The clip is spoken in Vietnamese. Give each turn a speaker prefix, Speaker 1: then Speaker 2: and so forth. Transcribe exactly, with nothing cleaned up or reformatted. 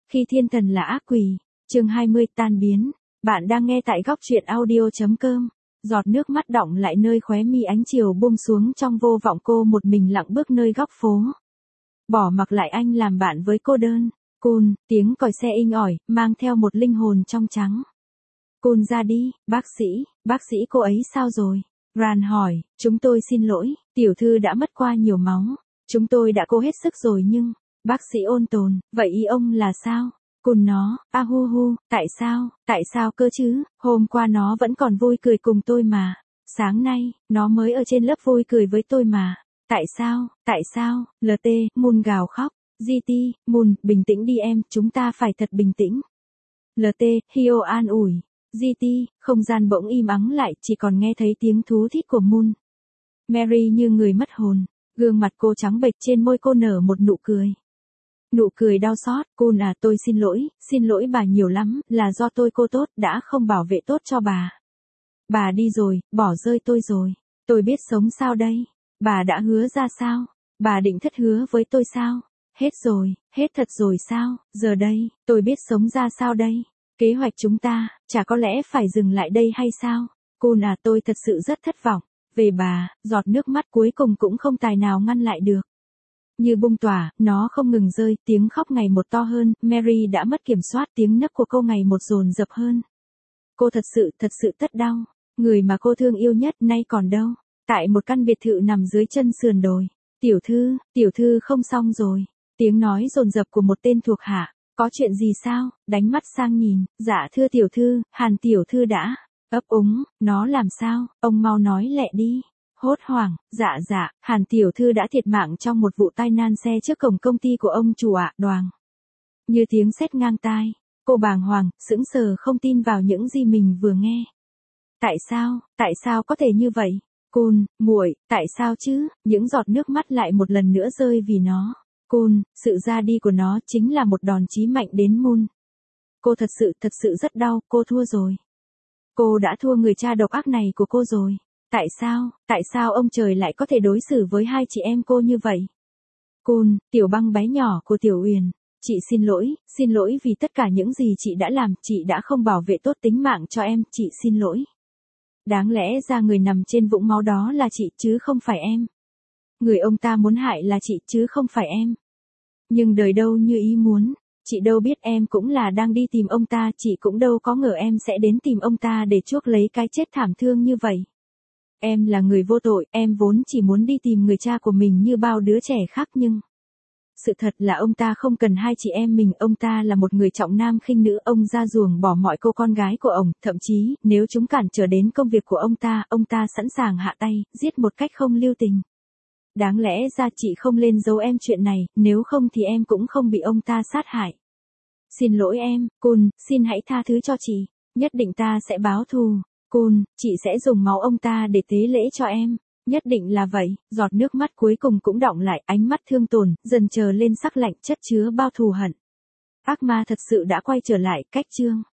Speaker 1: Khi thiên thần là ác quỷ, chương hai mươi tan biến. Bạn đang nghe tại góc truyện audio.com. Giọt nước mắt đọng lại nơi khóe mi, ánh chiều buông xuống trong vô vọng, cô một mình lặng bước nơi góc phố. Bỏ mặc lại anh làm bạn với cô đơn. Cun, tiếng còi xe inh ỏi, mang theo một linh hồn trong trắng. Cun ra đi, bác sĩ, bác sĩ cô ấy sao rồi? Ran hỏi, chúng tôi xin lỗi, tiểu thư đã mất qua nhiều máu. Chúng tôi đã cố hết sức rồi nhưng... Bác sĩ ôn tồn, vậy ý ông là sao? Cun nó, a hu hu, tại sao, tại sao cơ chứ, hôm qua nó vẫn còn vui cười cùng tôi mà. Sáng nay, nó mới ở trên lớp vui cười với tôi mà. Tại sao, tại sao, lờ tê, Moon gào khóc. giê tê, Moon, bình tĩnh đi em, chúng ta phải thật bình tĩnh. lờ tê, Hyo an ủi. giê tê, không gian bỗng im ắng lại, chỉ còn nghe thấy tiếng thú thít của Moon. Mary như người mất hồn, gương mặt cô trắng bệch, trên môi cô nở một nụ cười. Nụ cười đau xót. Cun à, tôi xin lỗi, xin lỗi bà nhiều lắm, là do tôi cô tốt, đã không bảo vệ tốt cho bà. Bà đi rồi, bỏ rơi tôi rồi. Tôi biết sống sao đây? Bà đã hứa ra sao? Bà định thất hứa với tôi sao? Hết rồi, hết thật rồi sao? Giờ đây, tôi biết sống ra sao đây? Kế hoạch chúng ta, chả có lẽ phải dừng lại đây hay sao? Cun à, tôi thật sự rất thất vọng. Về bà, giọt nước mắt cuối cùng cũng không tài nào ngăn lại được. Như bung tỏa, nó không ngừng rơi, tiếng khóc ngày một to hơn, Mary đã mất kiểm soát, tiếng nấc của cô ngày một dồn dập hơn. Cô thật sự, thật sự tất đau. Người mà cô thương yêu nhất nay còn đâu? Tại một căn biệt thự nằm dưới chân sườn đồi. Tiểu thư, tiểu thư không xong rồi. Tiếng nói dồn dập của một tên thuộc hạ. Có chuyện gì sao? Đánh mắt sang nhìn, dạ thưa tiểu thư, Hàn tiểu thư đã. Ấp úng, nó làm sao? Ông mau nói lẹ đi. Hốt hoảng, dạ dạ, Hàn tiểu thư đã thiệt mạng trong một vụ tai nạn xe trước cổng công ty của ông chủ ạ. Đoàng. Như tiếng sét ngang tai, cô bàng hoàng, sững sờ không tin vào những gì mình vừa nghe. Tại sao, tại sao có thể như vậy? Cun, muội, tại sao chứ? Những giọt nước mắt lại một lần nữa rơi vì nó. Cun, sự ra đi của nó chính là một đòn chí mạnh đến Moon. Cô thật sự, thật sự rất đau, cô thua rồi. Cô đã thua người cha độc ác này của cô rồi. Tại sao, tại sao ông trời lại có thể đối xử với hai chị em cô như vậy? Cun, tiểu băng bé nhỏ của Tiểu Uyển, chị xin lỗi, xin lỗi vì tất cả những gì chị đã làm, chị đã không bảo vệ tốt tính mạng cho em, chị xin lỗi. Đáng lẽ ra người nằm trên vũng máu đó là chị chứ không phải em. Người ông ta muốn hại là chị chứ không phải em. Nhưng đời đâu như ý muốn, chị đâu biết em cũng là đang đi tìm ông ta, chị cũng đâu có ngờ em sẽ đến tìm ông ta để chuốc lấy cái chết thảm thương như vậy. Em là người vô tội, em vốn chỉ muốn đi tìm người cha của mình như bao đứa trẻ khác nhưng... Sự thật là ông ta không cần hai chị em mình, ông ta là một người trọng nam khinh nữ, ông ra ruồng bỏ mọi cô con gái của ông, thậm chí, nếu chúng cản trở đến công việc của ông ta, ông ta sẵn sàng hạ tay, giết một cách không lưu tình. Đáng lẽ ra chị không lên giấu em chuyện này, nếu không thì em cũng không bị ông ta sát hại. Xin lỗi em, Cun, xin hãy tha thứ cho chị, nhất định ta sẽ báo thù. Cun, chị sẽ dùng máu ông ta để tế lễ cho em. Nhất định là vậy. Giọt nước mắt cuối cùng cũng đọng lại, ánh mắt thương tổn, dần trở lên sắc lạnh, chất chứa bao thù hận. Ác ma thật sự đã quay trở lại, cách chương.